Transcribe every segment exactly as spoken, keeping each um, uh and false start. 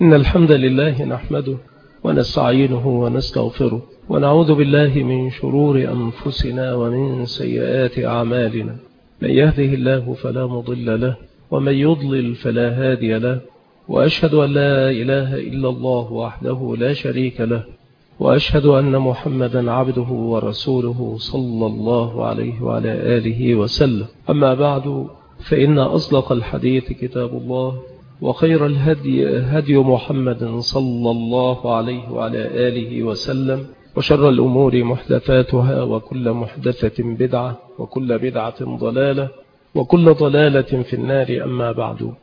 إن الحمد لله نحمده ونستعينه ونستغفره ونعوذ بالله من شرور أنفسنا ومن سيئات أعمالنا. من يهده الله فلا مضل له ومن يضلل فلا هادي له، وأشهد أن لا إله إلا الله وحده لا شريك له، وأشهد أن محمدا عبده ورسوله صلى الله عليه وعلى آله وسلم. أما بعد، فإن أصدق الحديث كتاب الله، وخير الهدي هدي محمد صلى الله عليه وعلى آله وسلم، وشر الأمور محدثاتها، وكل محدثة بدعة، وكل بدعة ضلالة، وكل ضلالة في النار. أما بعد،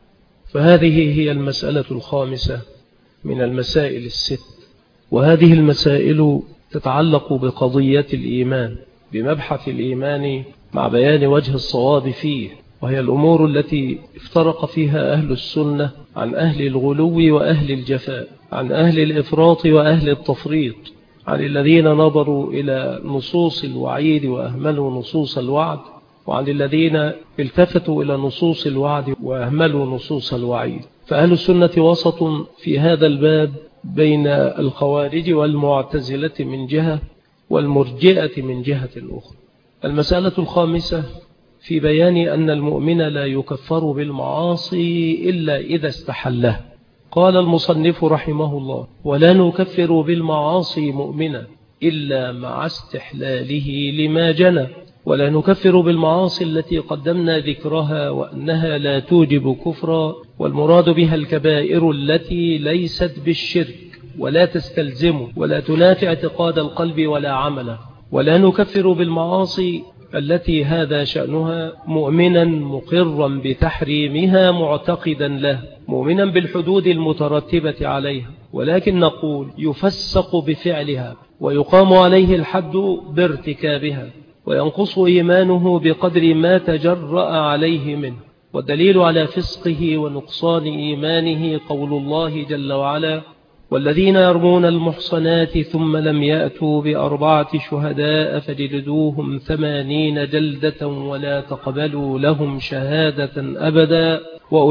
فهذه هي المسألة الخامسة من المسائل الست، وهذه المسائل تتعلق بقضية الإيمان، بمبحث الإيمان مع بيان وجه الصواب فيه، وهي الأمور التي افترق فيها أهل السنة عن أهل الغلو وأهل الجفاء، عن أهل الإفراط وأهل التفريط، عن الذين نظروا إلى نصوص الوعيد وأهملوا نصوص الوعد، وعن الذين التفتوا إلى نصوص الوعد وأهملوا نصوص الوعيد. فأهل السنة وسط في هذا الباب بين الخوارج والمعتزلة من جهة، والمرجئة من جهة أخرى. المسألة الخامسة في بيان أن المؤمن لا يكفر بالمعاصي إلا إذا استحلها. قال المصنف رحمه الله: ولا نكفر بالمعاصي مؤمنا إلا مع استحلاله لما جنى. ولا نكفر بالمعاصي التي قدمنا ذكرها وأنها لا توجب كفرا، والمراد بها الكبائر التي ليست بالشرك ولا تستلزمه ولا تنافي اعتقاد القلب ولا عمله. ولا نكفر بالمعاصي التي هذا شأنها مؤمنا مقرا بتحريمها معتقدا له، مؤمنا بالحدود المترتبة عليها، ولكن نقول يفسق بفعلها ويقام عليه الحد بارتكابها، وينقص إيمانه بقدر ما تجرأ عليه منه. والدليل على فسقه ونقصان إيمانه قول الله جل وعلا: والذين يرمون المحصنات ثم لم يأتوا بأربعة شهداء فجلدوهم ثمانين جلدة ولا تقبلوا لهم شهادة أبدا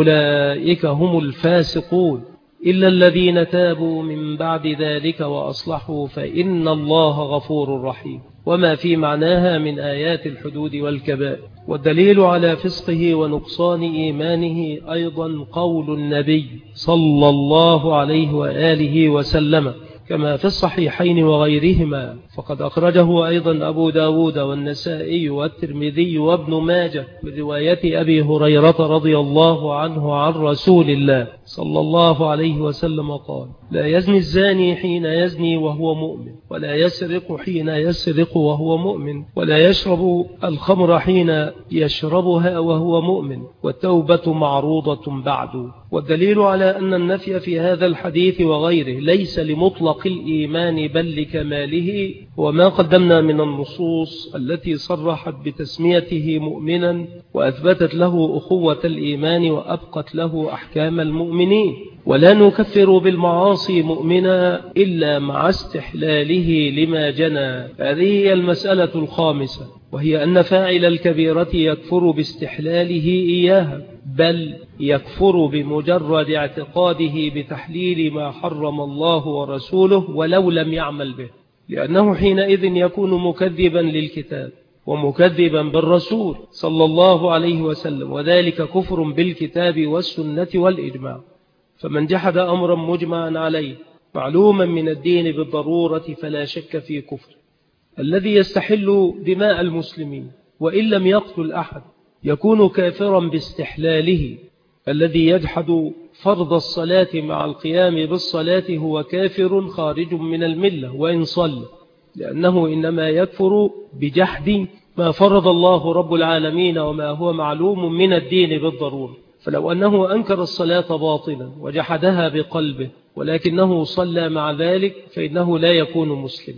وأولئك هم الفاسقون إلا الذين تابوا من بعد ذلك وأصلحوا فإن الله غفور رحيم. وما في معناها من آيات الحدود والكبائر. والدليل على فسقه ونقصان إيمانه أيضا قول النبي صلى الله عليه وآله وسلم كما في الصحيحين وغيرهما، فقد أخرجه أيضا أبو داود والنسائي والترمذي وابن ماجه من رواية أبي هريرة رضي الله عنه عن رسول الله صلى الله عليه وسلم قال: لا يزني الزاني حين يزني وهو مؤمن، ولا يسرق حين يسرق وهو مؤمن، ولا يشرب الخمر حين يشربها وهو مؤمن، والتوبة معروضة بعد. والدليل على أن النفي في هذا الحديث وغيره ليس لمطلق الإيمان بل لكماله، وما قدمنا من النصوص التي صرحت بتسميته مؤمنا وأثبتت له أخوة الإيمان وأبقت له أحكام المؤمنين. ولا نكفر بالمعاصي مؤمنا إلا مع استحلاله لما جنى. هذه هي المسألة الخامسة، وهي أن فاعل الكبيرة يكفر باستحلاله إياها، بل يكفر بمجرد اعتقاده بتحليل ما حرم الله ورسوله ولو لم يعمل به، لأنه حينئذ يكون مكذبا للكتاب ومكذبا بالرسول صلى الله عليه وسلم، وذلك كفر بالكتاب والسنة والإجماع. فمن جحد أمرا مجمعا عليه معلوما من الدين بالضرورة فلا شك في كفر. الذي يستحل دماء المسلمين وإن لم يقتل أحد يكون كافرا باستحلاله. الذي يجحد فرض الصلاة مع القيام بالصلاة هو كافر خارج من الملة وإن صلى، لأنه إنما يكفر بجحد ما فرض الله رب العالمين وما هو معلوم من الدين بالضرورة. فلو أنه أنكر الصلاة باطلا وجحدها بقلبه ولكنه صلى مع ذلك فإنه لا يكون مسلم.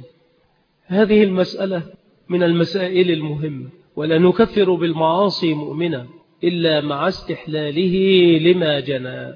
هذه المسألة من المسائل المهمة. ولا نكفر بالمعاصي مؤمنا إلا مع استحلاله لما جنى.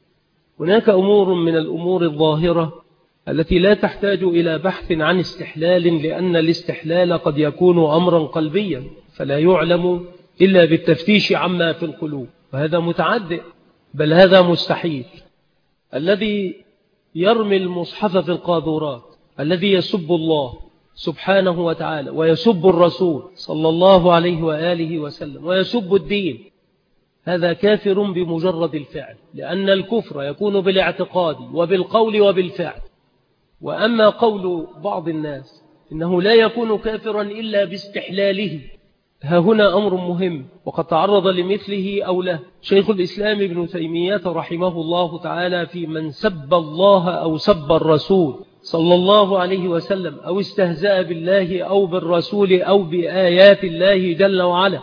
هناك أمور من الأمور الظاهرة التي لا تحتاج إلى بحث عن استحلال، لأن الاستحلال قد يكون أمرا قلبيا فلا يعلم إلا بالتفتيش عما في القلوب، وهذا متعدئ بل هذا مستحيل. الذي يرمي المصحف في القاذورات، الذي يسب الله سبحانه وتعالى ويسب الرسول صلى الله عليه وآله وسلم ويسب الدين، هذا كافر بمجرد الفعل، لأن الكفر يكون بالاعتقاد وبالقول وبالفعل. وأما قول بعض الناس إنه لا يكون كافرا إلا باستحلاله، ها هنا أمر مهم وقد تعرض لمثله أو له شيخ الإسلام ابن تيمية رحمه الله تعالى في من سب الله أو سب الرسول صلى الله عليه وسلم أو استهزأ بالله أو بالرسول أو بآيات الله جل وعلا،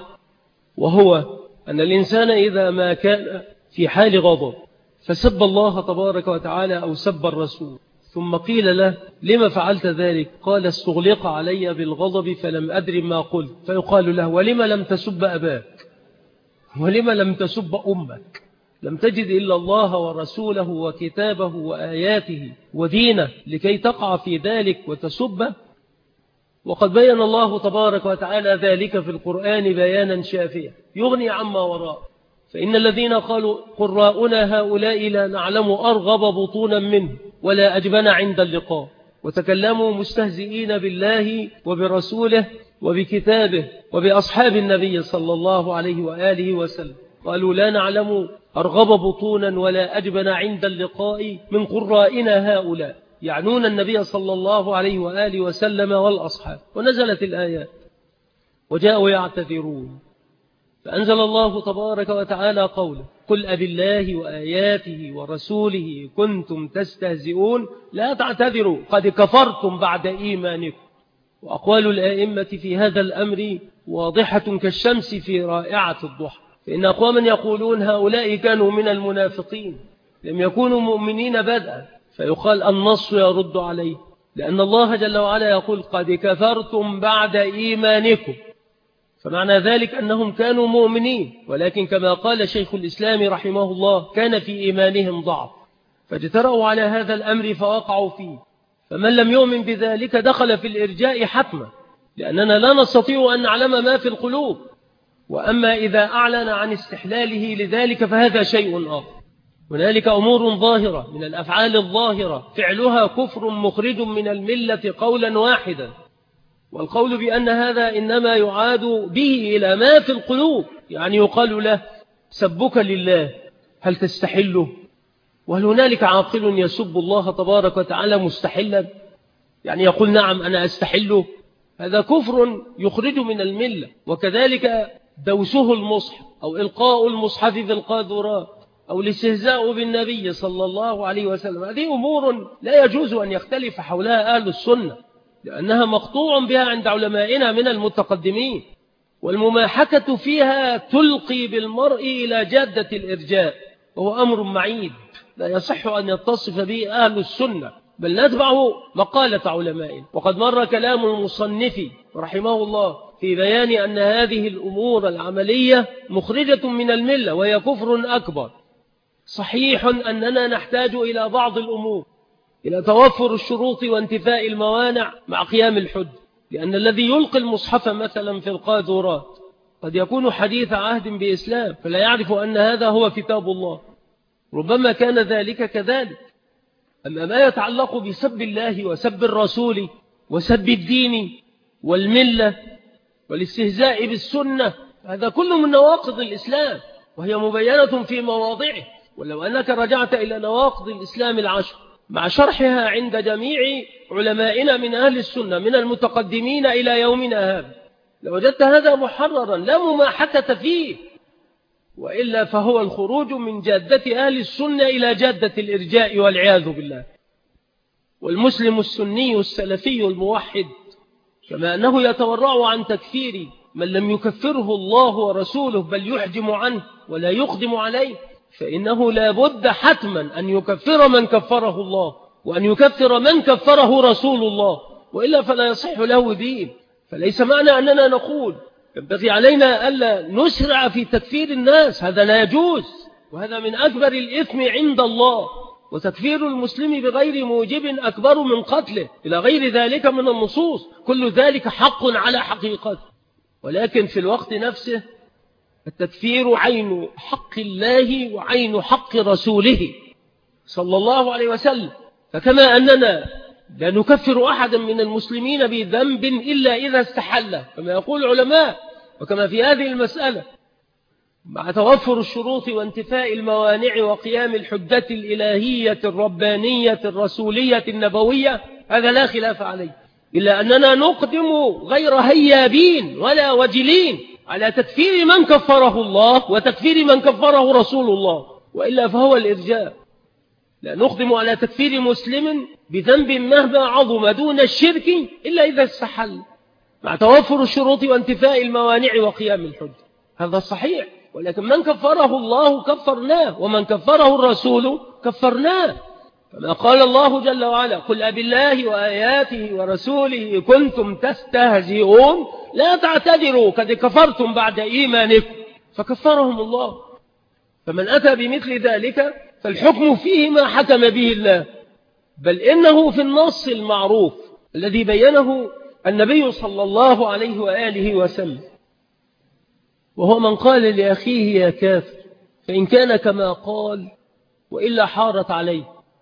وهو أن الإنسان إذا ما كان في حال غضب فسب الله تبارك وتعالى أو سب الرسول، ثم قيل له لما فعلت ذلك؟ قال استغلق علي بالغضب فلم أدري ما قلت، فيقال له ولما لم تسب أباك؟ ولما لم تسب أمك؟ لم تجد إلا الله ورسوله وكتابه وآياته ودينه لكي تقع في ذلك وتسبه؟ وقد بيّن الله تبارك وتعالى ذلك في القرآن بيانا شافيا يغني عما وراء. فإن الذين قالوا قراؤنا هؤلاء لا نعلم أرغب بطونا منه ولا أجبن عند اللقاء، وتكلموا مستهزئين بالله وبرسوله وبكتابه وبأصحاب النبي صلى الله عليه وآله وسلم، قالوا لا نعلم أرغب بطونا ولا أجبن عند اللقاء من قرائنا هؤلاء، يعنون النبي صلى الله عليه وآله وسلم والأصحاب. ونزلت الآيات وجاءوا يعتذرون، فأنزل الله تبارك وتعالى قوله قل أبي الله وآياته ورسوله كنتم تستهزئون لا تعتذروا قد كفرتم بعد إيمانكم. وأقوال الآئمة في هذا الأمر واضحة كالشمس في رائعة الضحى، فإن أقواما يقولون هؤلاء كانوا من المنافقين لم يكونوا مؤمنين بدءا، فيقال النص يرد عليه، لأن الله جل وعلا يقول قد كفرتم بعد إيمانكم، فمعنى ذلك أنهم كانوا مؤمنين، ولكن كما قال شيخ الإسلام رحمه الله كان في إيمانهم ضعف، فاجترأوا على هذا الأمر فوقعوا فيه. فمن لم يؤمن بذلك دخل في الإرجاء حتما، لأننا لا نستطيع أن نعلم ما في القلوب. وأما إذا أعلن عن استحلاله لذلك فهذا شيء آخر. هنالك أمور ظاهرة من الأفعال الظاهرة فعلها كفر مخرج من الملة قولا واحدا، والقول بأن هذا إنما يعاد به إلى ما في القلوب، يعني يقال له سبك لله هل تستحله؟ وهل هنالك عاقل يسب الله تبارك وتعالى مستحلا؟ يعني يقول نعم أنا أستحله، هذا كفر يخرج من الملة. وكذلك دوسه المصحف أو إلقاء المصحف في القاذورات أو الاستهزاء بالنبي صلى الله عليه وسلم، هذه أمور لا يجوز أن يختلف حولها أهل السنة، لأنها مقطوع بها عند علمائنا من المتقدمين، والمماحكة فيها تلقي بالمرء إلى جادة الإرجاء، وهو أمر معيب لا يصح أن يتصف به أهل السنة، بل نتبع مقالة علمائنا. وقد مر كلام المصنف رحمه الله في بيان أن هذه الأمور العملية مخرجة من الملة وهي كفر أكبر. صحيح أننا نحتاج إلى بعض الأمور، إلى توفر الشروط وانتفاء الموانع مع قيام الحج، لأن الذي يلقي المصحف مثلا في القاذورات قد يكون حديث عهد بإسلام فلا يعرف أن هذا هو كتاب الله، ربما كان ذلك كذلك. أما ما يتعلق بسب الله وسب الرسول وسب الدين والملة والاستهزاء بالسنة، هذا كله من نواقض الإسلام وهي مبينة في مواضعه. ولو أنك رجعت إلى نواقض الإسلام العشر مع شرحها عند جميع علمائنا من أهل السنة من المتقدمين إلى يومنا هذا لوجدت هذا محررا لا مماحكة فيه، وإلا فهو الخروج من جادة أهل السنة إلى جادة الإرجاء والعياذ بالله. والمسلم السني السلفي الموحد كما أنه يتورع عن تكفير من لم يكفره الله ورسوله بل يحجم عنه ولا يقدم عليه، فإنه لا بد حتما أن يكفر من كفره الله وأن يكفر من كفره رسول الله، وإلا فلا يصح له دين. فليس معنى أننا نقول ينبغي علينا ألا نسرع في تكفير الناس، هذا لا يجوز، وهذا من أكبر الإثم عند الله، وتكفير المسلم بغير موجب أكبر من قتله إلى غير ذلك من النصوص، كل ذلك حق على حقيقته. ولكن في الوقت نفسه التكفير عين حق الله وعين حق رسوله، صلى الله عليه وسلم. فكما أننا لا نكفر أحدا من المسلمين بذنب إلا إذا استحل كما يقول العلماء، وكما في هذه المسألة مع توفر الشروط وانتفاء الموانع وقيام الحجة الإلهية الربانية الرسولية النبوية، هذا لا خلاف عليه، إلا أننا نقدم غير هيابين ولا وجلين على تكفير من كفره الله وتكفير من كفره رسول الله، وإلا فهو الإرجاء. لا نقدم على تكفير مسلم بذنب مهما عظم دون الشرك إلا إذا استحل مع توفر الشروط وانتفاء الموانع وقيام الحجة، هذا صحيح. ولكن من كفره الله كفرناه، ومن كفره الرسول كفرناه، كما قال الله جل وعلا: قل أبالله وآياته ورسوله كنتم تستهزئون لا تعتذروا قد كفرتم بعد إيمانكم، فكفرهم الله. فمن أتى بمثل ذلك فالحكم فيه ما حكم به الله، بل إنه في النص المعروف الذي بينه النبي صلى الله عليه وآله وسلم، وهو من قال لأخيه يا كافر فإن كان كما قال وإلا حارت عليه.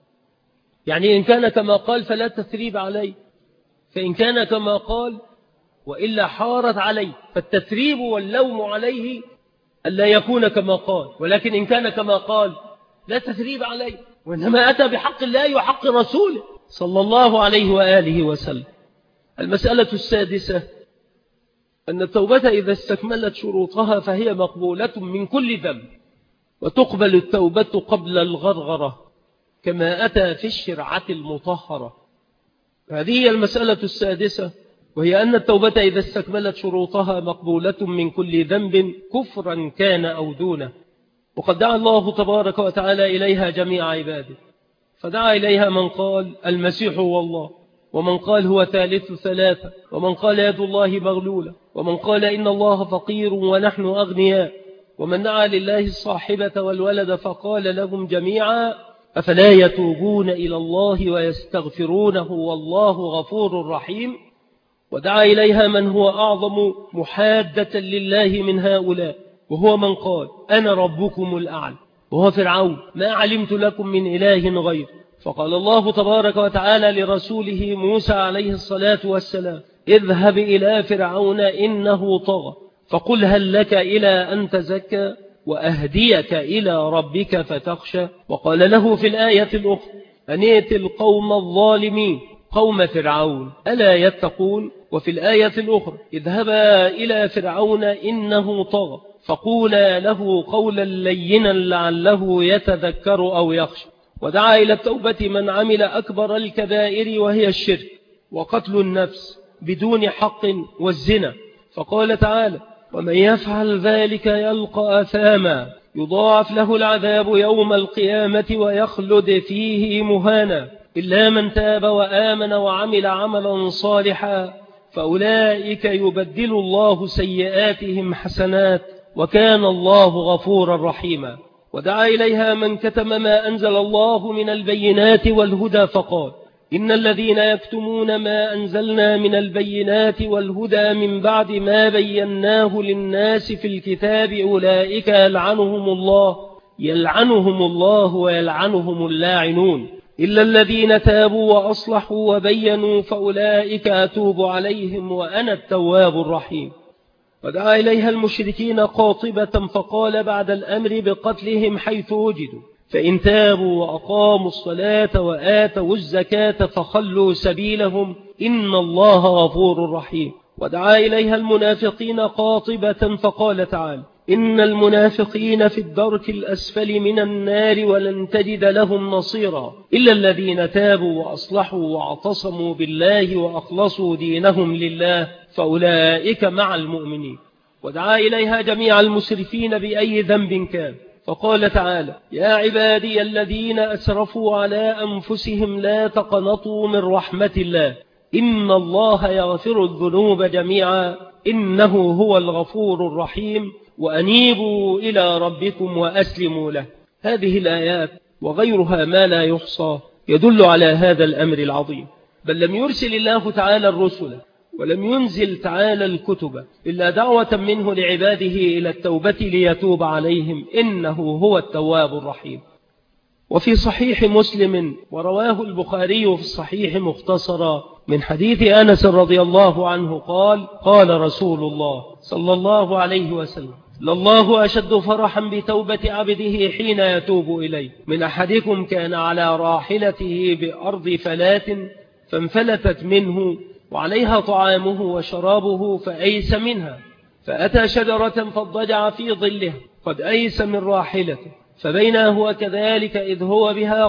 يعني إن كان كما قال فلا تثريب عليه، فإن كان كما قال وإلا حارت عليه، فالتثريب واللوم عليه ألا يكون كما قال، ولكن إن كان كما قال لا تثريب عليه، وإنما أتى بحق الله وحق رسوله صلى الله عليه وآله وسلم. المسألة السادسة أن التوبة إذا استكملت شروطها فهي مقبولة من كل ذنب، وتقبل التوبة قبل الغرغرة كما أتى في الشرعة المطهرة. هذه هي المسألة السادسة، وهي أن التوبة إذا استكملت شروطها مقبولة من كل ذنب كفرا كان أو دونه. وقد دعا الله تبارك وتعالى إليها جميع عباده، فدعا إليها من قال المسيح هو الله، ومن قال هو ثالث ثلاثة، ومن قال يد الله مغلولة، ومن قال إن الله فقير ونحن أغنياء، ومن دعا لله الصاحبة والولد فقال لهم جميعا أفلا يتوبون إلى الله ويستغفرونه والله غفور رحيم. ودعا إليها من هو أعظم محادة لله من هؤلاء، وهو من قال أنا ربكم الأعلى، وهو فرعون ما علمت لكم من إله غير. فقال الله تبارك وتعالى لرسوله موسى عليه الصلاة والسلام اذهب إلى فرعون إنه طغى فقل هل لك إلى أن تزكى وأهديك إلى ربك فتخشى. وقال له في الآية الأخرى أن ائت القوم الظالمين قوم فرعون ألا يتقون. وفي الآية الأخرى اذهبا إلى فرعون إنه طغى فقولا له قولا لينا لعله يتذكر أو يخشى. ودعا إلى التوبة من عمل أكبر الكبائر وهي الشرك وقتل النفس بدون حق والزنا، فقال تعالى ومن يفعل ذلك يلقى أثاما يضاعف له العذاب يوم القيامة ويخلد فيه مهانا إلا من تاب وآمن وعمل عملا صالحا فأولئك يبدل الله سيئاتهم حسنات وكان الله غفورا رحيما. ودعا إليها من كتم ما أنزل الله من البينات والهدى فقال إن الذين يكتمون ما أنزلنا من البينات والهدى من بعد ما بيناه للناس في الكتاب أولئك يلعنهم الله يلعنهم الله ويلعنهم اللاعنون إلا الذين تابوا وأصلحوا وبينوا فأولئك أتوب عليهم وأنا التواب الرحيم. ودعا إليها المشركين قاطبة فقال بعد الأمر بقتلهم حيث وجدوا فإن تابوا وأقاموا الصلاة وآتوا الزكاة فخلوا سبيلهم إن الله غفور رحيم. ودعا إليها المنافقين قاطبة فقال تعالى إن المنافقين في الدرك الأسفل من النار ولن تجد لهم نصيرا إلا الذين تابوا وأصلحوا واعتصموا بالله وأخلصوا دينهم لله فأولئك مع المؤمنين. ودعا إليها جميع المسرفين بأي ذنب كان فقال تعالى يا عبادي الذين أسرفوا على أنفسهم لا تقنطوا من رحمة الله إن الله يغفر الذنوب جميعا إنه هو الغفور الرحيم وأنيبوا إلى ربكم وأسلموا له. هذه الآيات وغيرها ما لا يحصى يدل على هذا الأمر العظيم. بل لم يرسل الله تعالى الرسل ولم ينزل تعالى الكتب إلا دعوة منه لعباده إلى التوبة ليتوب عليهم إنه هو التواب الرحيم. وفي صحيح مسلم ورواه البخاري في الصحيح مختصرا من حديث أنس رضي الله عنه قال قال رسول الله صلى الله عليه وسلم لله أشد فرحا بتوبة عبده حين يتوب إليه من أحدكم كان على راحلته بأرض فلات فانفلتت منه وعليها طعامه وشرابه فأيس منها فأتى شجرة فاضطجع في ظلها قد أيس من راحلته فبينا هو كذلك إذ هو بها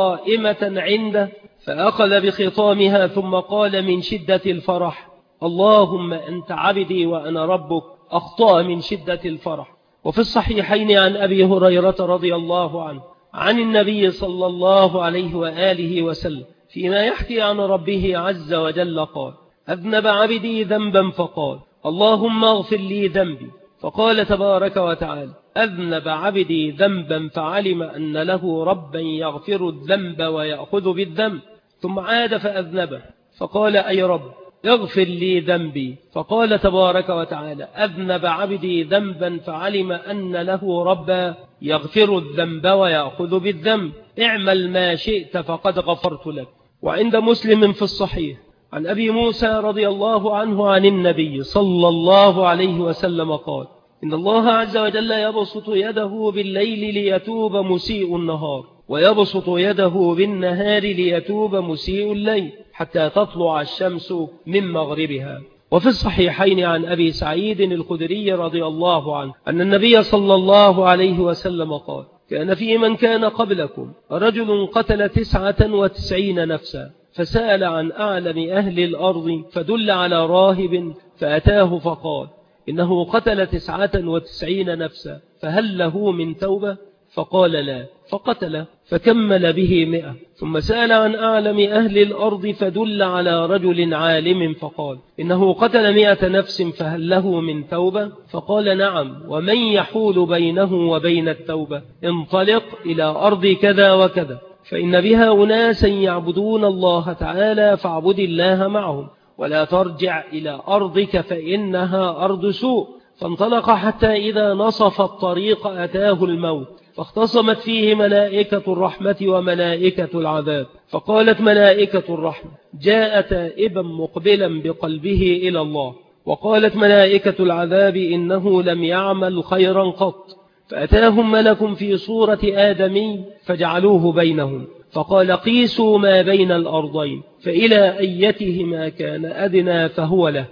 قائمة عنده فأخذ بخطامها ثم قال من شدة الفرح اللهم أنت عبدي وأنا ربك أخطأ من شدة الفرح. وفي الصحيحين عن أبي هريرة رضي الله عنه عن النبي صلى الله عليه وآله وسلم فيما يحكي عن ربه عز وجل قال أذنب عبدي ذنبا فقال اللهم اغفر لي ذنبي فقال تبارك وتعالى أذنب عبدي ذنبا فعلم أن له ربا يغفر الذنب ويأخذ بالذنب ثم عاد فأذنبه فقال أي رب اغفر لي ذنبي فقال تبارك وتعالى أذنب عبدي ذنبا فعلم أن له ربا يغفر الذنب ويأخذ بالذنب اعمل ما شئت فقد غفرت لك. وعند مسلم في الصحيح عن أبي موسى رضي الله عنه عن النبي صلى الله عليه وسلم قال إن الله عز وجل يبسط يده بالليل ليتوب مسيء النهار ويبسط يده بالنهار ليتوب مسيء الليل حتى تطلع الشمس من مغربها. وفي الصحيحين عن أبي سعيد الخدري رضي الله عنه أن النبي صلى الله عليه وسلم قال كان في من كان قبلكم رجل قتل تسعة وتسعين نفسا فسأل عن أعلم أهل الأرض فدل على راهب فأتاه فقال إنه قتل تسعة وتسعين نفسا فهل له من توبة؟ فقال لا فقتل فكمل به مئة ثم سأل عن أعلم أهل الأرض فدل على رجل عالم فقال إنه قتل مئة نفس فهل له من توبة؟ فقال نعم ومن يحول بينه وبين التوبة انطلق إلى أرض كذا وكذا فإن بها أناسا يعبدون الله تعالى فاعبد الله معهم ولا ترجع إلى أرضك فإنها أرض سوء. فانطلق حتى إذا نصف الطريق أتاه الموت فاختصمت فيه ملائكة الرحمة وملائكة العذاب فقالت ملائكة الرحمة جاء تائبا مقبلا بقلبه إلى الله وقالت ملائكة العذاب إنه لم يعمل خيرا قط فأتاهم ملك في صورة آدمي فجعلوه بينهم فقال قيسوا ما بين الأرضين فإلى أيتهما كان أدنى فهو له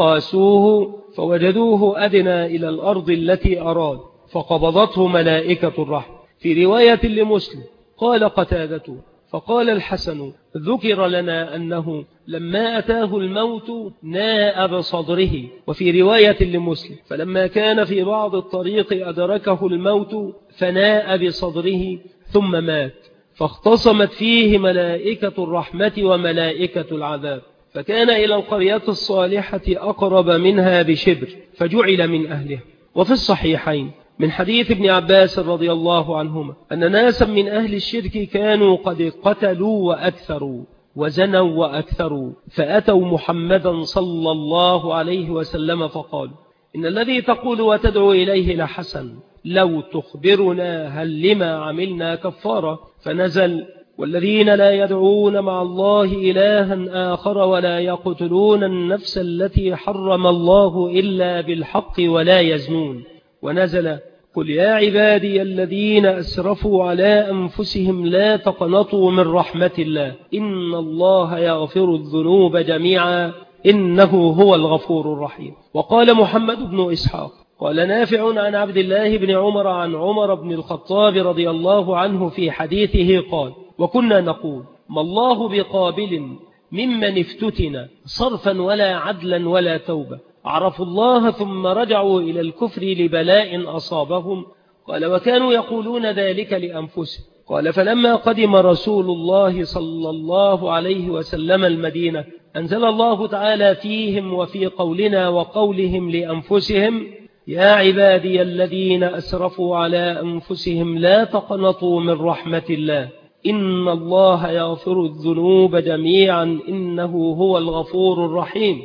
فقاسوه فوجدوه أدنى إلى الأرض التي أراد فقبضته ملائكة الرحمة. في رواية لمسلم قال قتادة فقال الحسن ذكر لنا أنه لما أتاه الموت ناء بصدره. وفي رواية لمسلم فلما كان في بعض الطريق أدركه الموت فناء بصدره ثم مات فاختصمت فيه ملائكة الرحمة وملائكة العذاب فكان إلى القرية الصالحة أقرب منها بشبر فجعل من أهله. وفي الصحيحين من حديث ابن عباس رضي الله عنهما أن ناسا من أهل الشرك كانوا قد قتلوا وأكثروا وزنوا وأكثروا فأتوا محمدا صلى الله عليه وسلم فقالوا إن الذي تقول وتدعو إليه لحسن لو تخبرنا هل لما عملنا كفارة فنزل والذين لا يدعون مع الله إلها آخر ولا يقتلون النفس التي حرم الله إلا بالحق ولا يزنون ونزل قل يا عبادي الذين أسرفوا على أنفسهم لا تقنطوا من رحمة الله إن الله يغفر الذنوب جميعا إنه هو الغفور الرحيم. وقال محمد بن إسحاق قال نافع عن عبد الله بن عمر عن عمر بن الخطاب رضي الله عنه في حديثه قال وكنا نقول ما الله بقابل ممن افتتن صرفا ولا عدلا ولا توبة عرفوا الله ثم رجعوا إلى الكفر لبلاء أصابهم. قال وكانوا يقولون ذلك لأنفسهم. قال فلما قدم رسول الله صلى الله عليه وسلم المدينة أنزل الله تعالى فيهم وفي قولنا وقولهم لأنفسهم يا عبادي الذين أسرفوا على أنفسهم لا تقنطوا من رحمة الله إن الله يغفر الذنوب جميعا إنه هو الغفور الرحيم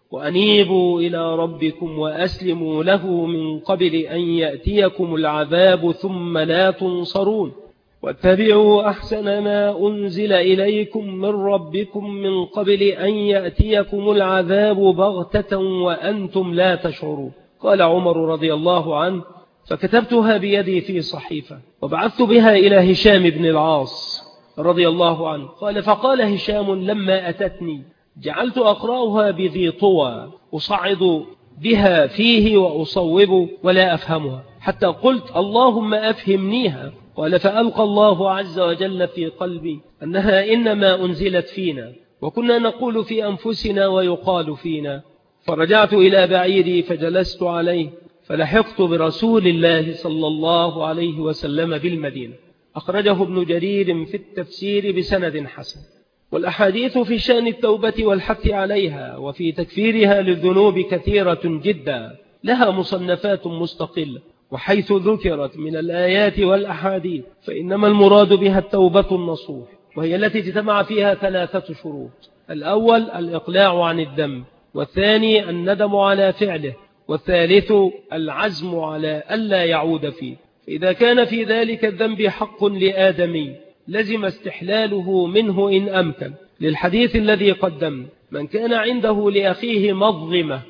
وأنيبوا إلى ربكم وأسلموا له من قبل أن يأتيكم العذاب ثم لا تنصرون. واتبعوا أحسن ما أنزل إليكم من ربكم من قبل أن يأتيكم العذاب بغتة وأنتم لا تشعرون. قال عمر رضي الله عنه: فكتبتها بيدي في صحيفة وبعثت بها إلى هشام بن العاص رضي الله عنه. قال: فقال هشام لما أتتني جعلت أقرأها بذي طوى أصعد بها فيه وأصوب ولا أفهمها، حتى قلت: اللهم أفهمنيها. قال: فألقى الله عز وجل في قلبي أنها إنما أنزلت فينا، وكنا نقول في أنفسنا ويقال فينا. فرجعت إلى بعيري فجلست عليه، فلحقت برسول الله صلى الله عليه وسلم بالمدينة. أخرجه ابن جرير في التفسير بسند حسن. والأحاديث في شأن التوبة والحث عليها وفي تكفيرها للذنوب كثيرة جدا، لها مصنفات مستقلة. وحيث ذكرت من الآيات والأحاديث فإنما المراد بها التوبة النصوح، وهي التي اجتمع فيها ثلاثة شروط: الأول الإقلاع عن الذنب، والثاني الندم على فعله، والثالث العزم على ألا يعود فيه. فإذا كان في ذلك الذنب حق لآدمي لزم استحلاله منه إن أمكن، للحديث الذي قدم: من كان عنده لأخيه مظلمة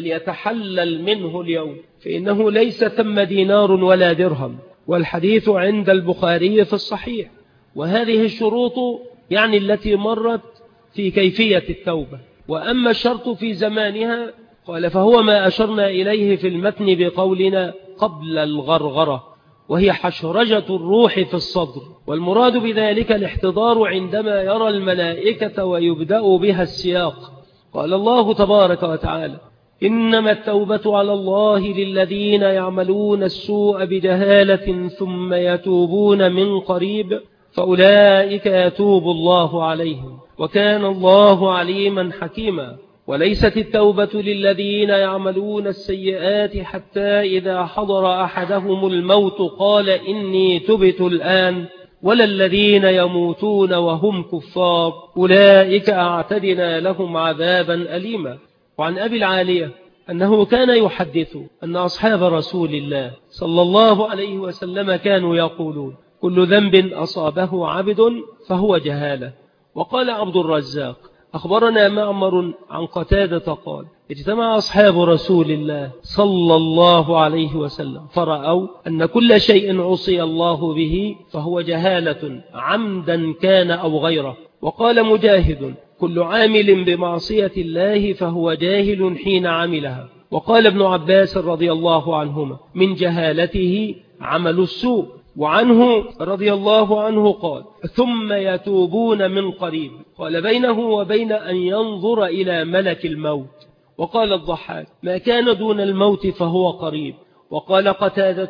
فليتحلل منه اليوم، فإنه ليس ثم دينار ولا درهم. والحديث عند البخاري في الصحيح. وهذه الشروط يعني التي مرت في كيفية التوبة. وأما الشرط في زمانها قال فهو ما أشرنا إليه في المتن بقولنا قبل الغرغرة، وهي حشرجة الروح في الصدر، والمراد بذلك الاحتضار عندما يرى الملائكة ويبدأ بها السياق. قال الله تبارك وتعالى: إنما التوبة على الله للذين يعملون السوء بجهالة ثم يتوبون من قريب فأولئك يتوب الله عليهم وكان الله عليما حكيما. وليست التوبة للذين يعملون السيئات حتى إذا حضر أحدهم الموت قال إني تبت الآن، ولا الذين يموتون وهم كفار أولئك أعتدنا لهم عذابا أليما. وعن أبي العالية أنه كان يحدث أن أصحاب رسول الله صلى الله عليه وسلم كانوا يقولون: كل ذنب أصابه عبد فهو جهالة. وقال عبد الرزاق: أخبرنا معمر عن قتادة قال: اجتمع أصحاب رسول الله صلى الله عليه وسلم فرأوا أن كل شيء عصي الله به فهو جهالة عمدا كان أو غيره. وقال مجاهد: كل عامل بمعصية الله فهو جاهل حين عملها. وقال ابن عباس رضي الله عنهما: من جهالته عمل السوء. وعنه رضي الله عنه قال: ثم يتوبون من قريب. قال: بينه وبين أن ينظر إلى ملك الموت. وقال الضحاك: ما كان دون الموت فهو قريب. وقال قتادة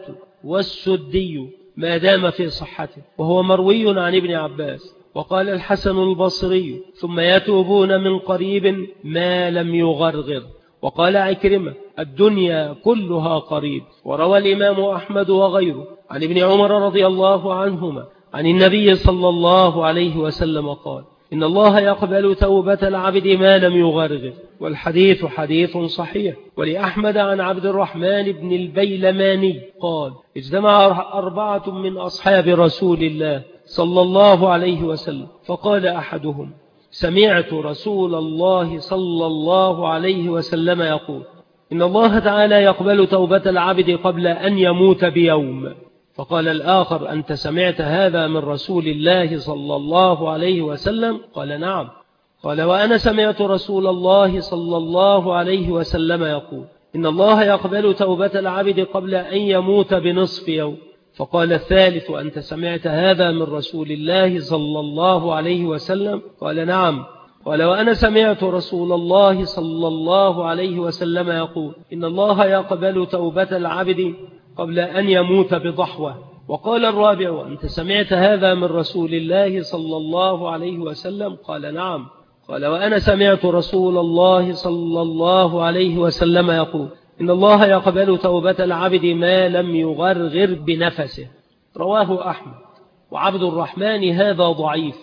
والسدي: ما دام في صحته، وهو مروي عن ابن عباس. وقال الحسن البصري: ثم يتوبون من قريب ما لم يغرغر. وقال عكرمة: الدنيا كلها قريب. وروى الإمام أحمد وغيره عن ابن عمر رضي الله عنهما عن النبي صلى الله عليه وسلم قال: إن الله يقبل توبة العبد ما لم يغرغر. والحديث حديث صحيح. ولأحمد عن عبد الرحمن بن البيلماني قال: اجتمع أربعة من أصحاب رسول الله صلى الله عليه وسلم فقال أحدهم: سمعت رسول الله صلى الله عليه وسلم يقول: إن الله تعالى يقبل توبة العبد قبل أن يموت بيوم. فقال الآخر: أنت سمعت هذا من رسول الله صلى الله عليه وسلم؟ قال: نعم. قال: وأنا سمعت رسول الله صلى الله عليه وسلم يقول: إن الله يقبل توبة العبد قبل أن يموت بنصف يوم. فقال الثالث: أنت سمعت هذا من رسول الله صلى الله عليه وسلم؟ قال: نعم. قال: وأنا سمعت رسول الله صلى الله عليه وسلم يقول: إن الله يقبل توبة العبد قبل أن يموت بضحوة. وقال الرابع: أنت سمعت هذا من رسول الله صلى الله عليه وسلم؟ قال: نعم. قال: وأنا سمعت رسول الله صلى الله عليه وسلم يقول: إن الله يقبل توبة العبد ما لم يغرغر بنفسه. رواه أحمد. وعبد الرحمن هذا ضعيف،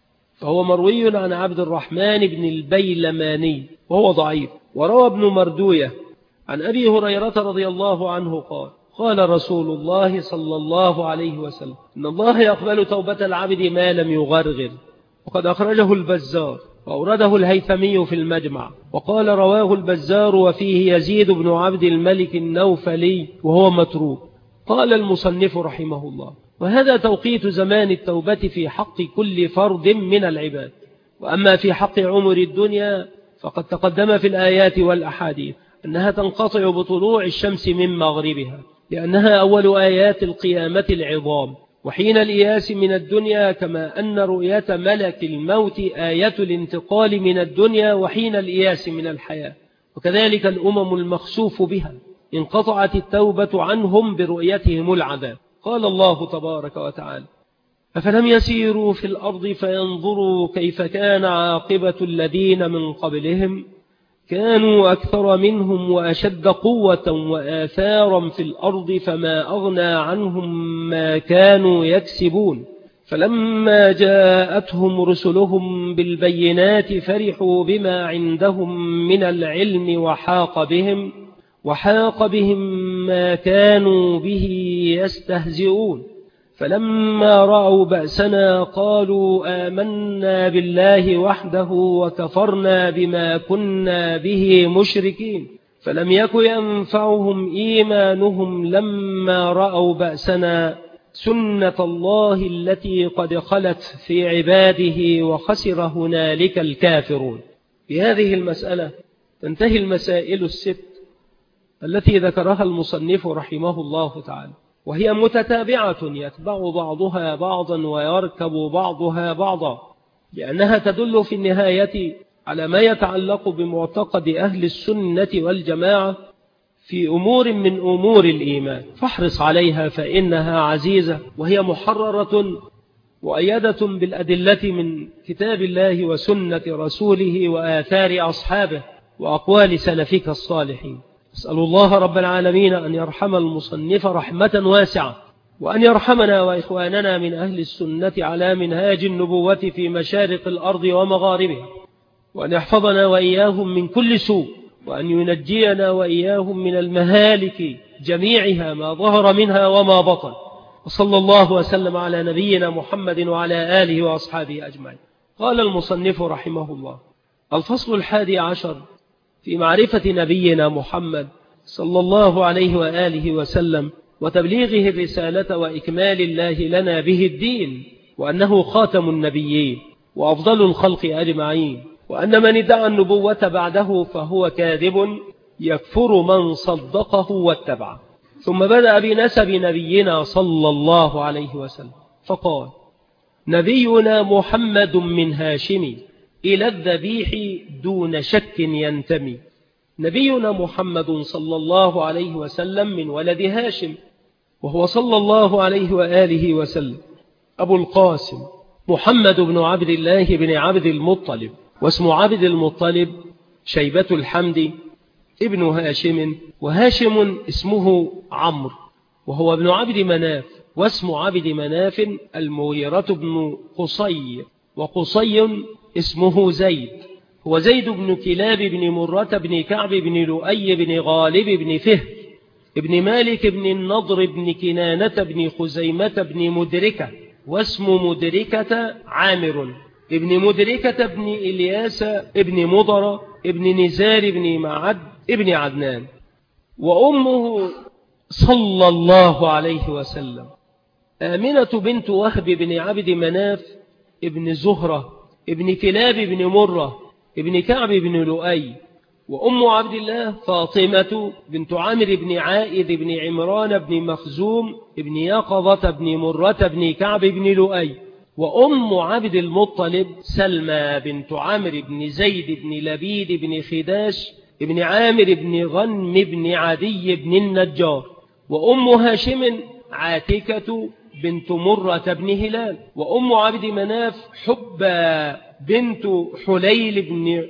فهو مروي عن عبد الرحمن بن البيلماني وهو ضعيف. وروى ابن مردوية عن أبي هريرة رضي الله عنه قال: قال رسول الله صلى الله عليه وسلم إن الله يقبل توبة العبد ما لم يغرغر، وقد أخرجه البزار وأورده الهيثمي في المجمع، وقال رواه البزار وفيه يزيد بن عبد الملك النوفلي وهو متروك. قال المصنف رحمه الله: وهذا توقيت زمان التوبة في حق كل فرد من العباد. وأما في حق عمر الدنيا فقد تقدم في الآيات والأحاديث أنها تنقطع بطلوع الشمس من مغربها، لأنها أول آيات القيامة العظام وحين الإياس من الدنيا، كما أن رؤية ملك الموت آية الانتقال من الدنيا وحين الإياس من الحياة. وكذلك الأمم المخسوف بها انقطعت التوبة عنهم برؤيتهم العذاب. قال الله تبارك وتعالى: أفلم يسيروا في الأرض فينظروا كيف كان عاقبة الذين من قبلهم كانوا أكثر منهم وأشد قوة وآثارا في الأرض فما أغنى عنهم ما كانوا يكسبون فلما جاءتهم رسلهم بالبينات فرحوا بما عندهم من العلم وحاق بهم وحاق بهم ما كانوا به يستهزئون فلما رأوا بأسنا قالوا آمنا بالله وحده وكفرنا بما كنا به مشركين فلم يك ينفعهم إيمانهم لما رأوا بأسنا سنة الله التي قد خلت في عباده وخسر هنالك الكافرون. في هذه المسألة تنتهي المسائل الست التي ذكرها المصنف رحمه الله تعالى، وهي متتابعة يتبع بعضها بعضا ويركب بعضها بعضا، لأنها تدل في النهاية على ما يتعلق بمعتقد أهل السنة والجماعة في أمور من أمور الإيمان، فاحرص عليها فإنها عزيزة وهي محررة مؤيدة بالأدلة من كتاب الله وسنة رسوله وآثار أصحابه وأقوال سلفك الصالحين. أسأل الله رب العالمين أن يرحم المصنف رحمة واسعة، وأن يرحمنا وإخواننا من أهل السنة على منهاج النبوة في مشارق الأرض ومغاربها، وأن يحفظنا وإياهم من كل سوء، وأن ينجينا وإياهم من المهالك جميعها ما ظهر منها وما بطن. وصلى الله وسلم على نبينا محمد وعلى آله وأصحابه أجمعين. قال المصنف رحمه الله: الفصل الحادي عشر في معرفة نبينا محمد صلى الله عليه وآله وسلم وتبليغه الرسالة وإكمال الله لنا به الدين، وأنه خاتم النبيين وأفضل الخلق أجمعين، وأن من ادعى النبوة بعده فهو كاذب يكفر من صدقه واتبعه. ثم بدأ بنسب نبينا صلى الله عليه وسلم فقال: نبينا محمد من هاشم إلى الذبيح دون شك ينتمي. نبينا محمد صلى الله عليه وسلم من ولد هاشم، وهو صلى الله عليه وآله وسلم أبو القاسم محمد بن عبد الله بن عبد المطلب، واسم عبد المطلب شيبة الحمد ابن هاشم، وهاشم اسمه عمرو، وهو ابن عبد مناف، واسم عبد مناف المغيرة بن قصي، وقصي اسمه زيد، هو زيد بن كلاب بن مرة بن كعب بن لؤي بن غالب بن فهر ابن مالك بن النضر بن كنانة بن خزيمة بن مدركة، واسم مدركة عامر ابن مدركة بن إلياس ابن مضر ابن نزار بن معد ابن عدنان. وأمه صلى الله عليه وسلم آمنة بنت وهب بن عبد مناف ابن زهرة ابن كلاب بن مرة ابن كعب بن لؤي. وأم عبد الله فاطمة بنت عامر بن عائذ بن عمران بن مخزوم ابن يقظة بن مرة بن كعب بن لؤي. وأم عبد المطلب سلمى بنت عامر بن زيد بن لبيد بن خداش ابن عامر بن غنم بن عدي بن النجار. وأم هاشم عاتكة بنت مرة بن هلال. وأم عبد مناف حبى بنت حليل بن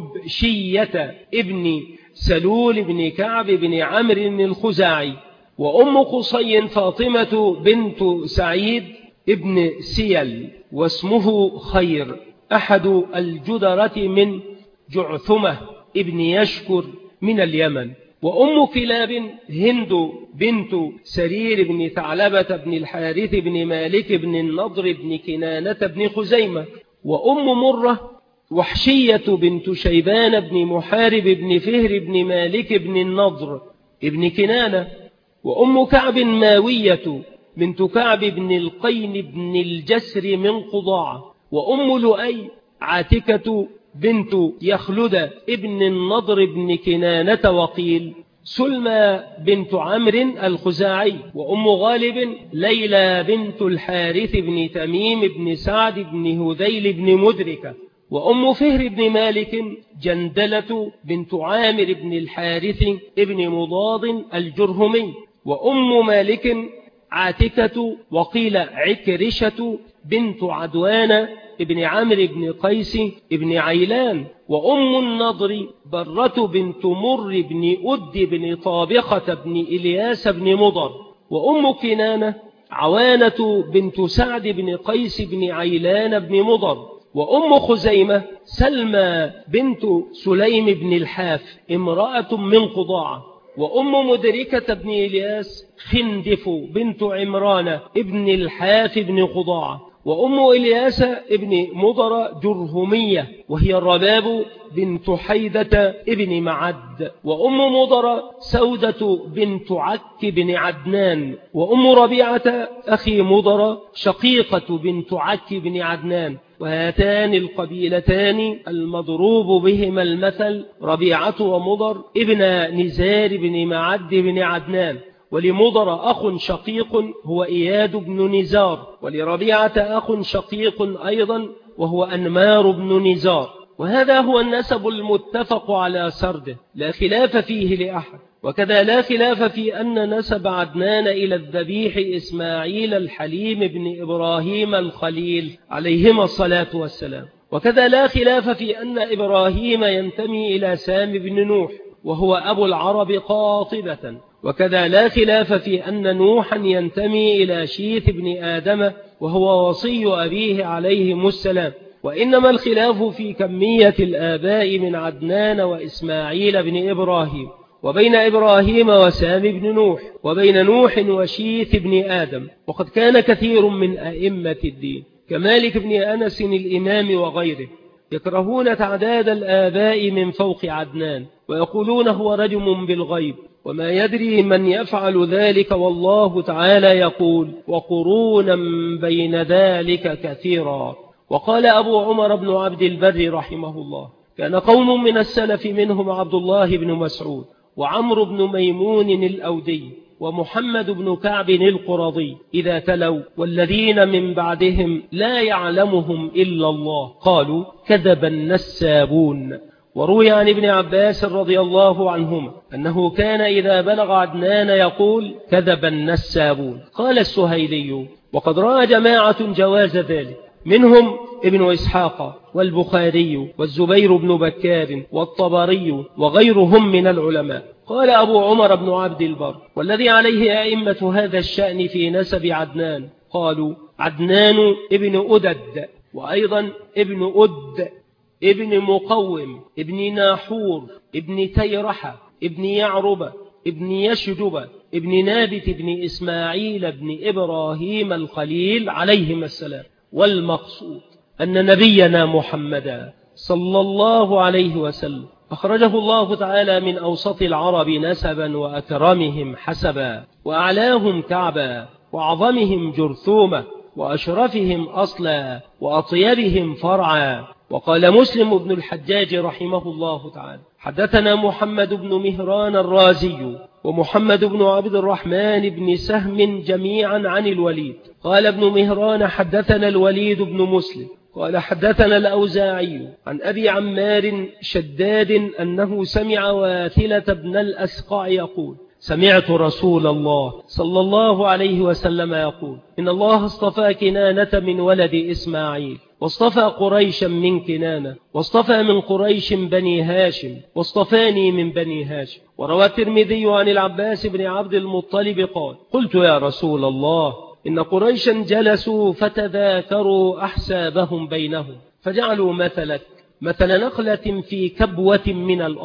حبشية ابن سلول بن كعب بن عمرو الخزاعي. وأم قصي فاطمة بنت سعيد ابن سيل، واسمه خير، أحد الجدرة من جعثمة ابن يشكر من اليمن. وأم كلاب هند بنت سرير بن ثعلبة بن الحارث بن مالك بن النضر بن كنانة بن خزيمة. وأم مرة وحشية بنت شيبان بن محارب بن فهر بن مالك بن النضر بن كنانة. وأم كعب ماوية بنت كعب بن القين بن الجسر من قضاعة. وأم لؤي عاتكة بنت يخلد ابن النضر بن كنانة. وقيل سلمى بنت عمرو الخزاعي. وأم غالب ليلى بنت الحارث بن تميم بن سعد بن هذيل بن مدركة. وأم فهر بن مالك جندلة بنت عامر بن الحارث ابن مضاد الجرهمي. وأم مالك عاتكة. وقيل عكرشة بنت عدوان ابن عمرو بن قيس ابن عيلان. وأم النضر برة بنت مر بن أد بن طابخة بن إلياس بن مضر. وأم كنانة عوانة بنت سعد بن قيس بن عيلان بن مضر. وأم خزيمة سلمى بنت سليم بن الحاف امرأة من قضاعة. وأم مدركة بن إلياس خندف بنت عمران ابن الحاف بن قضاعة. وأم إلياس ابن مضر جرهمية وهي الرباب بنت حيدة ابن معد. وأم مضر سودة بنت عك بن عدنان. وأم ربيعة أخي مضر شقيقة بنت عك بن عدنان. وهاتان القبيلتان المضروب بهما المثل ربيعة ومضر ابن نزار بن معد بن عدنان. ولمضر أخ شقيق هو إياد بن نزار. ولربيعة أخ شقيق أيضا وهو أنمار بن نزار. وهذا هو النسب المتفق على سرده لا خلاف فيه لأحد. وكذا لا خلاف في أن نسب عدنان إلى الذبيح إسماعيل الحليم بن إبراهيم الخليل عليهما الصلاة والسلام. وكذا لا خلاف في أن إبراهيم ينتمي إلى سام بن نوح وهو أبو العرب قاطبة. وكذا لا خلاف في أن نوحا ينتمي إلى شيث بن آدم وهو وصي أبيه عليهم السلام. وإنما الخلاف في كمية الآباء من عدنان وإسماعيل بن إبراهيم، وبين إبراهيم وسام بن نوح، وبين نوح وشيث بن آدم. وقد كان كثير من أئمة الدين كمالك بن أنس الإمام وغيره يكرهون تعداد الآباء من فوق عدنان، ويقولون هو رجم بالغيب، وما يدري من يفعل ذلك، والله تعالى يقول وقرونا بين ذلك كثيرا. وقال أبو عمر بن عبد البر رحمه الله: كان قوم من السلف منهم عبد الله بن مسعود وعمر بن ميمون الأودي ومحمد بن كعب القرظي إذا تلوا والذين من بعدهم لا يعلمهم إلا الله قالوا كذب النسابون. وروي عن ابن عباس رضي الله عنهما أنه كان إذا بلغ عدنان يقول كذب النسابون. قال السهيلي: وقد رأى جماعة جواز ذلك، منهم ابن إسحاق والبخاري والزبير بن بكار والطبري وغيرهم من العلماء. قال أبو عمر بن عبد البر: والذي عليه أئمة هذا الشأن في نسب عدنان قالوا عدنان ابن أدد، وأيضا ابن أد، ابن مقوم، ابن ناحور، ابن تيرحة، ابن يعرب، ابن يشجب، ابن نابت، ابن إسماعيل، ابن إبراهيم الخليل عليهم السلام. والمقصود أن نبينا محمدا صلى الله عليه وسلم أخرجه الله تعالى من أوسط العرب نسبا وأكرمهم حسبا وأعلاهم كعبا وأعظمهم جرثومة وأشرفهم أصلا وأطيبهم فرعا. وقال مسلم بن الحجاج رحمه الله تعالى: حدثنا محمد بن مهران الرازي ومحمد بن عبد الرحمن بن سهم جميعا عن الوليد. قال ابن مهران: حدثنا الوليد بن مسلم قال حدثنا الأوزاعي عن أبي عمار شداد أنه سمع واثلة بن الأسقع يقول: سمعت رسول الله صلى الله عليه وسلم يقول: إن الله اصطفى كنانة من ولد إسماعيل، واصطفى قريشا من كنانة، واصطفى من قريش بني هاشم، واصطفاني من بني هاشم. وروى الترمذي عن العباس بن عبد المطلب قال: قلت يا رسول الله إن قريشا جلسوا فتذاكروا أحسابهم بينهم، فجعلوا مثلك مثل نخلة في كبوة من الأرض،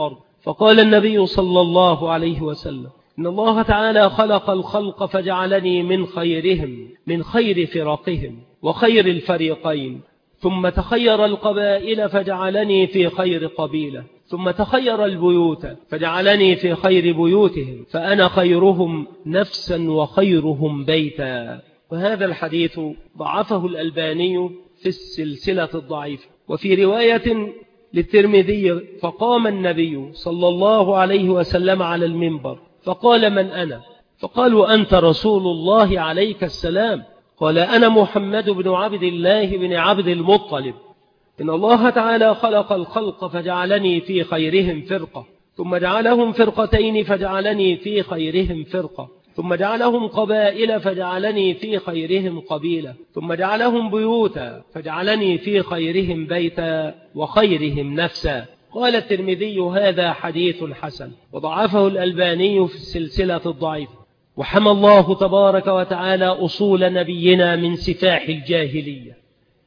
فقال النبي صلى الله عليه وسلم: إن الله تعالى خلق الخلق فجعلني من خيرهم، من خير فرقهم وخير الفريقين، ثم تخير القبائل فجعلني في خير قبيلة، ثم تخير البيوت فجعلني في خير بيوتهم، فأنا خيرهم نفسا وخيرهم بيتا. وهذا الحديث ضعفه الألباني في السلسلة الضعيفة. وفي رواية للترمذي: فقام النبي صلى الله عليه وسلم على المنبر فقال: من أنا؟ فقالوا: أنت رسول الله عليك السلام. قال: أنا محمد بن عبد الله بن عبد المطلب. إن الله تعالى خلق الخلق فجعلني في خيرهم فرقة، ثم جعلهم فرقتين فجعلني في خيرهم فرقة، ثم جعلهم قبائل فجعلني في خيرهم قبيلة، ثم جعلهم بيوتا فجعلني في خيرهم بيتا وخيرهم نفسا. قال الترمذي: هذا حديث حسن، وضعفه الألباني في السلسلة الضعيفة. وحمى الله تبارك وتعالى أصول نبينا من سفاح الجاهلية،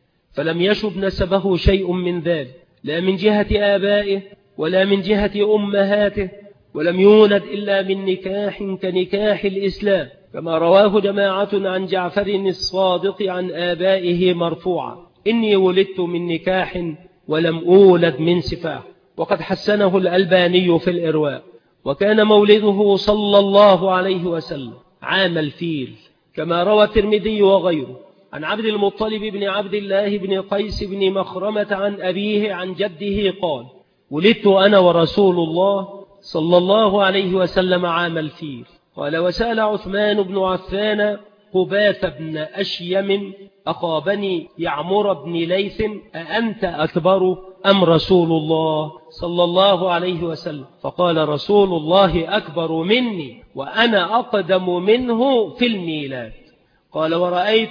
فلم يشب نسبه شيء من ذلك، لا من جهة آبائه ولا من جهة أمهاته، ولم يولد إلا من نكاح كنكاح الإسلام، كما رواه جماعة عن جعفر الصادق عن آبائه مرفوعا: إني ولدت من نكاح ولم أولد من سفاح. وقد حسنه الألباني في الإرواء. وكان مولده صلى الله عليه وسلم عام الفيل، كما روى الترمذي وغيره عن عبد المطلب بن عبد الله بن قيس بن مخرمة عن أبيه عن جده قال: ولدت أنا ورسول الله صلى الله عليه وسلم عام الفيل. قال: وسأل عثمان بن عفان قباث بن أشيم أخا بني يعمر بن ليث: أأنت أكبر أم رسول الله صلى الله عليه وسلم؟ فقال: رسول الله أكبر مني وأنا أقدم منه في الميلاد. قال: ورأيت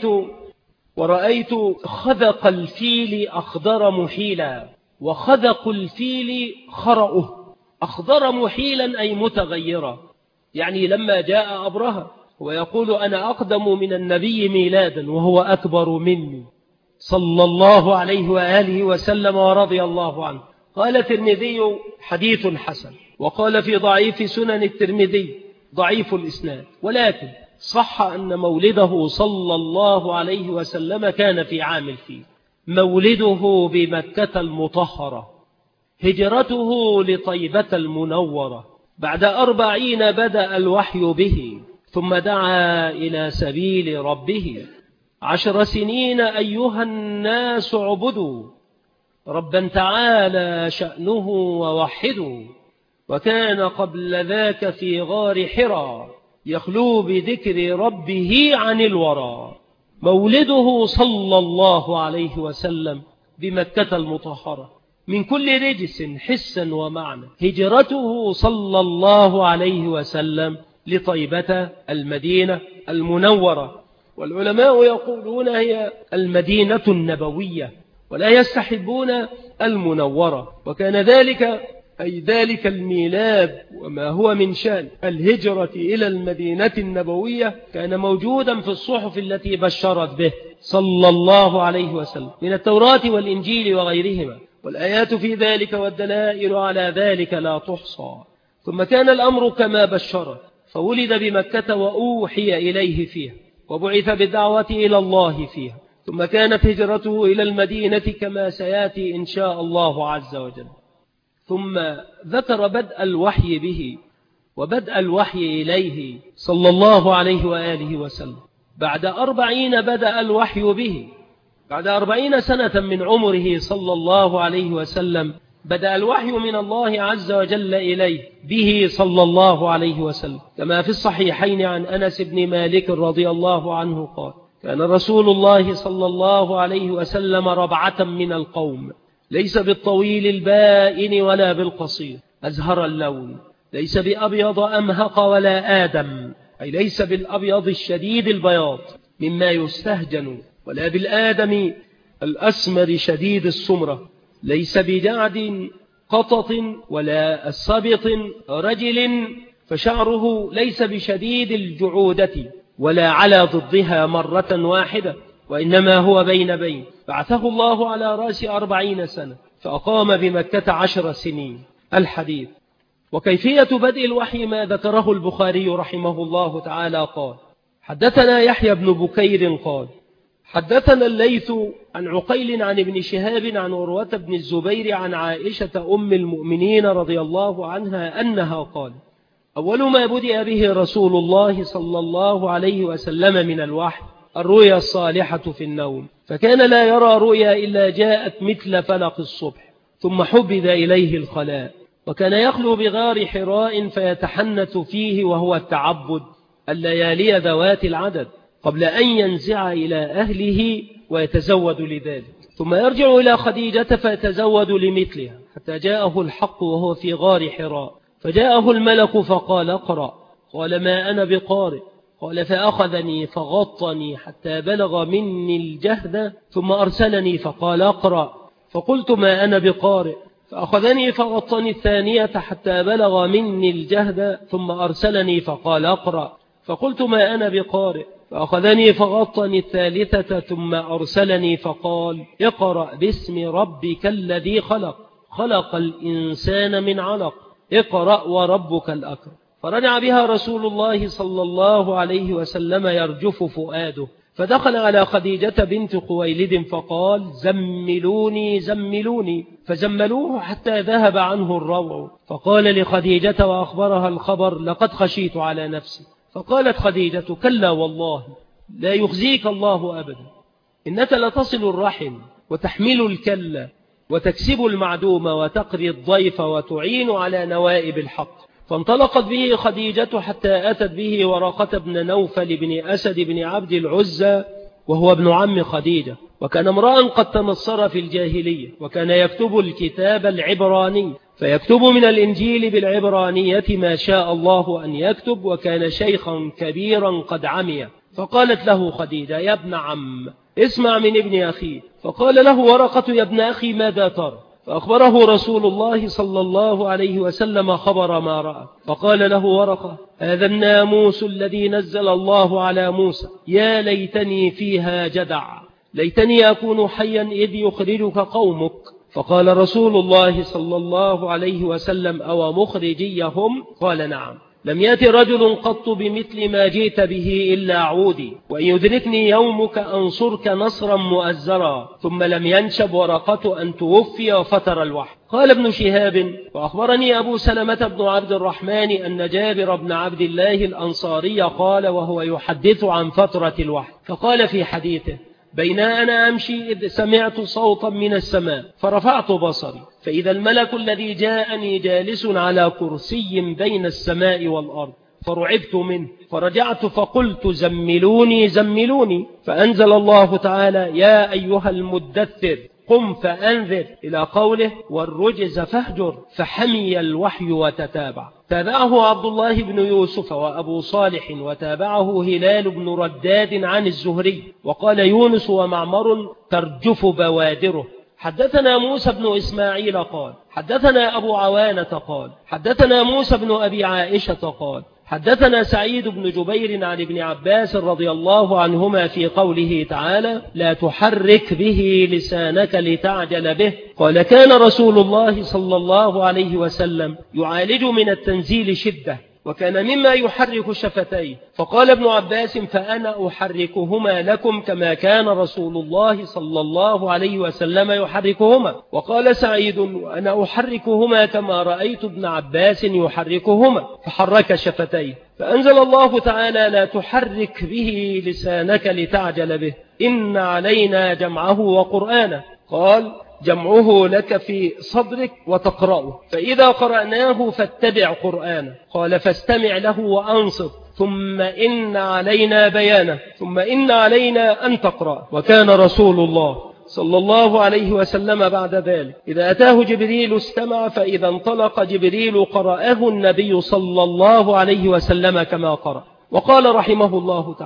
ورأيت خذق الفيل أخضر محيلا. وخذق الفيل خرأه، أخضر محيلا أي متغيرا، يعني لما جاء أبرهة ويقول: أنا أقدم من النبي ميلادا وهو أكبر مني صلى الله عليه وآله وسلم ورضي الله عنه. قال الترمذي: حديث حسن. وقال في ضعيف سنن الترمذي: ضعيف الإسناد، ولكن صح أن مولده صلى الله عليه وسلم كان في عام الفيل. مولده بمكة المطهرة، هجرته لطيبة المنورة، بعد أربعين بدأ الوحي به، ثم دعا إلى سبيل ربه. عشر سنين أيها الناس اعبدوا ربا تعالى شأنه ووحدوا. وكان قبل ذاك في غار حرى يخلو بذكر ربه عن الورى. مولده صلى الله عليه وسلم بمكة المطهرة من كل رجس حسا ومعنى. هجرته صلى الله عليه وسلم لطيبة المدينة المنورة، والعلماء يقولون هي المدينة النبوية ولا يستحبون المنورة. وكان ذلك أي ذلك الميلاد وما هو من شأن الهجرة إلى المدينة النبوية كان موجودا في الصحف التي بشرت به صلى الله عليه وسلم من التوراة والإنجيل وغيرهما، والآيات في ذلك والدلائل على ذلك لا تحصى. ثم كان الأمر كما بشرت، فولد بمكة وأوحي إليه فيها، وبعث بالدعوة إلى الله فيها، ثم كانت هجرته إلى المدينة كما سيأتي إن شاء الله عز وجل. ثم ذكر بدء الوحي به وبدء الوحي إليه صلى الله عليه وآله وسلم. بعد أربعين بدأ الوحي به، بعد أربعين سنة من عمره صلى الله عليه وسلم بدأ الوحي من الله عز وجل إليه به صلى الله عليه وسلم، كما في الصحيحين عن أنس بن مالك رضي الله عنه قال: كان رسول الله صلى الله عليه وسلم ربعة من القوم، ليس بالطويل البائن ولا بالقصير أزهر اللون، ليس بأبيض أمهق ولا آدم، أي ليس بالأبيض الشديد البياض مما يستهجن، ولا بالآدم الأسمر شديد السمرة، ليس بجعد قطط ولا السبط رجل، فشعره ليس بشديد الجعودة ولا على ضدها مرة واحدة، وإنما هو بين بين. بعثه الله على رأس أربعين سنة، فأقام بمكة عشر سنين. الحديث: وكيفية بدء الوحي ما ذكره البخاري رحمه الله تعالى قال: حدثنا يحيى بن بكير قال: حدثنا الليث عن عقيل عن ابن شهاب عن عروة بن الزبير عن عائشة أم المؤمنين رضي الله عنها أنها قال: أول ما بدأ به رسول الله صلى الله عليه وسلم من الوحي الرؤيا الصالحة في النوم، فكان لا يرى رؤيا إلا جاءت مثل فلق الصبح، ثم حبذ إليه الخلاء، وكان يخلو بغار حراء فيتحنث فيه وهو التعبد الليالي ذوات العدد قبل أن ينزع إلى أهله ويتزود لذلك، ثم يرجع إلى خديجة فيتزود لمثلها، حتى جاءه الحق وهو في غار حراء، فجاءه الملك فقال: اقرأ. قال: ما أنا بقارئ. قال: فأخذني فغطني حتى بلغ مني الجهد، ثم أرسلني فقال: اقرأ. فقلت: ما أنا بقارئ. فأخذني فغطني الثانية حتى بلغ مني الجهد، ثم أرسلني فقال: اقرأ. فقلت: ما أنا بقارئ. فأخذني فغطني الثالثة ثم أرسلني فقال: اقرأ باسم ربك الذي خلق، خلق الإنسان من علق، اقرأ وربك الأكرم. فرجع بها رسول الله صلى الله عليه وسلم يرجف فؤاده، فدخل على خديجة بنت خويلد فقال: زملوني زملوني، فزملوه حتى ذهب عنه الروع، فقال لخديجة وأخبرها الخبر: لقد خشيت على نفسي. فقالت خديجة: كلا والله لا يخزيك الله أبدا، إنك لتصل الرحم وتحمل الكلة وتكسب المعدوم وتقري الضيف وتعين على نوائب الحق. فانطلقت به خديجة حتى أتت به ورقة بن نوفل بن أسد بن عبد العزى، وهو ابن عم خديجة، وكان امرأ قد تنصر في الجاهلية، وكان يكتب الكتاب العبراني، فيكتب من الإنجيل بالعبرانية ما شاء الله أن يكتب، وكان شيخا كبيرا قد عمي. فقالت له خديجة: يا ابن عم، اسمع من ابن أخي. فقال له ورقة: يا ابن أخي، ماذا ترى؟ فأخبره رسول الله صلى الله عليه وسلم خبر ما رأى. فقال له ورقة: هذا الناموس الذي نزل الله على موسى، يا ليتني فيها جدع، ليتني أكون حيا إذ يخرجك قومك. فقال رسول الله صلى الله عليه وسلم: أو مخرجيهم؟ قال: نعم. لم يأتي رجل قط بمثل ما جئت به إلا عودي، وإن يدركني يومك أنصرك نصرا مؤزرا. ثم لم ينشب ورقة أن توفي وفتر الوحي. قال ابن شهاب: وأخبرني أبو سلمة بن عبد الرحمن أن جابر بن عبد الله الأنصاري قال وهو يحدث عن فترة الوحي، فقال في حديثه: بين أنا أمشي إذ سمعت صوتا من السماء، فرفعت بصري فإذا الملك الذي جاءني جالس على كرسي بين السماء والأرض، فرعبت منه، فرجعت فقلت: زملوني زملوني. فأنزل الله تعالى: يا أيها المدثر قم فأنذر، إلى قوله: والرجز فاهجر، فحمي الوحي وتتابع. تابعه عبد الله بن يوسف وأبو صالح، وتابعه هلال بن رداد عن الزهري، وقال يونس ومعمر: ترجف بوادره. حدثنا موسى بن إسماعيل قال حدثنا أبو عوانة قال حدثنا موسى بن أبي عائشة قال حدثنا سعيد بن جبير عن ابن عباس رضي الله عنهما في قوله تعالى: لا تحرك به لسانك لتعجل به. قال: كان رسول الله صلى الله عليه وسلم يعالج من التنزيل شدة، وكان مما يحرك شفتيه. فقال ابن عباس: فأنا أحركهما لكم كما كان رسول الله صلى الله عليه وسلم يحركهما. وقال سعيد: وأنا أحركهما كما رأيت ابن عباس يحركهما، فحرك شفتيه. فأنزل الله تعالى: لا تحرك به لسانك لتعجل به، إن علينا جمعه وقرآنه. قال: جمعه لك في صدرك وتقرأه، فإذا قرأناه فاتبع قرآنه. قال: فاستمع له وأنصت، ثم إن علينا بيانه، ثم إن علينا أن تقرأ. وكان رسول الله صلى الله عليه وسلم بعد ذلك إذا أتاه جبريل استمع، فإذا انطلق جبريل قرأه النبي صلى الله عليه وسلم كما قرأ. وقال رحمه الله تعالى: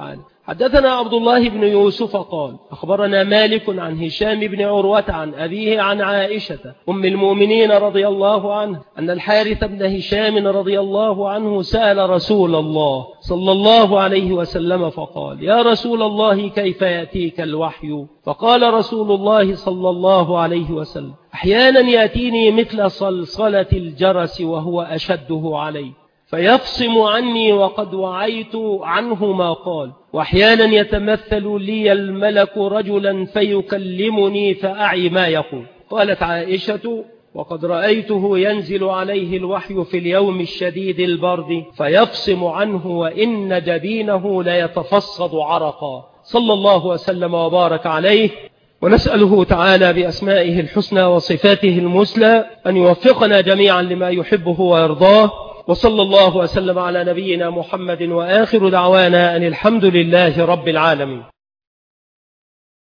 حدثنا عبد الله بن يوسف قال أخبرنا مالك عن هشام بن عروة عن أبيه عن عائشة أم المؤمنين رضي الله عنه أن الحارث بن هشام رضي الله عنه سأل رسول الله صلى الله عليه وسلم فقال يا رسول الله كيف يأتيك الوحي؟ فقال رسول الله صلى الله عليه وسلم أحيانا يأتيني مثل صلصلة الجرس وهو أشده علي فيفصم عني وقد وعيت عنه ما قال، وأحيانا يتمثل لي الملك رجلا فيكلمني فأعي ما يقول. قالت عائشة وقد رأيته ينزل عليه الوحي في اليوم الشديد البرد فيفصم عنه وإن جبينه ليتفصد عرقا، صلى الله وسلم وبارك عليه. ونسأله تعالى بأسمائه الحسنى وصفاته المثلى أن يوفقنا جميعا لما يحبه ويرضاه، وصلى الله وسلم على نبينا محمد، وآخر دعوانا أن الحمد لله رب العالمين.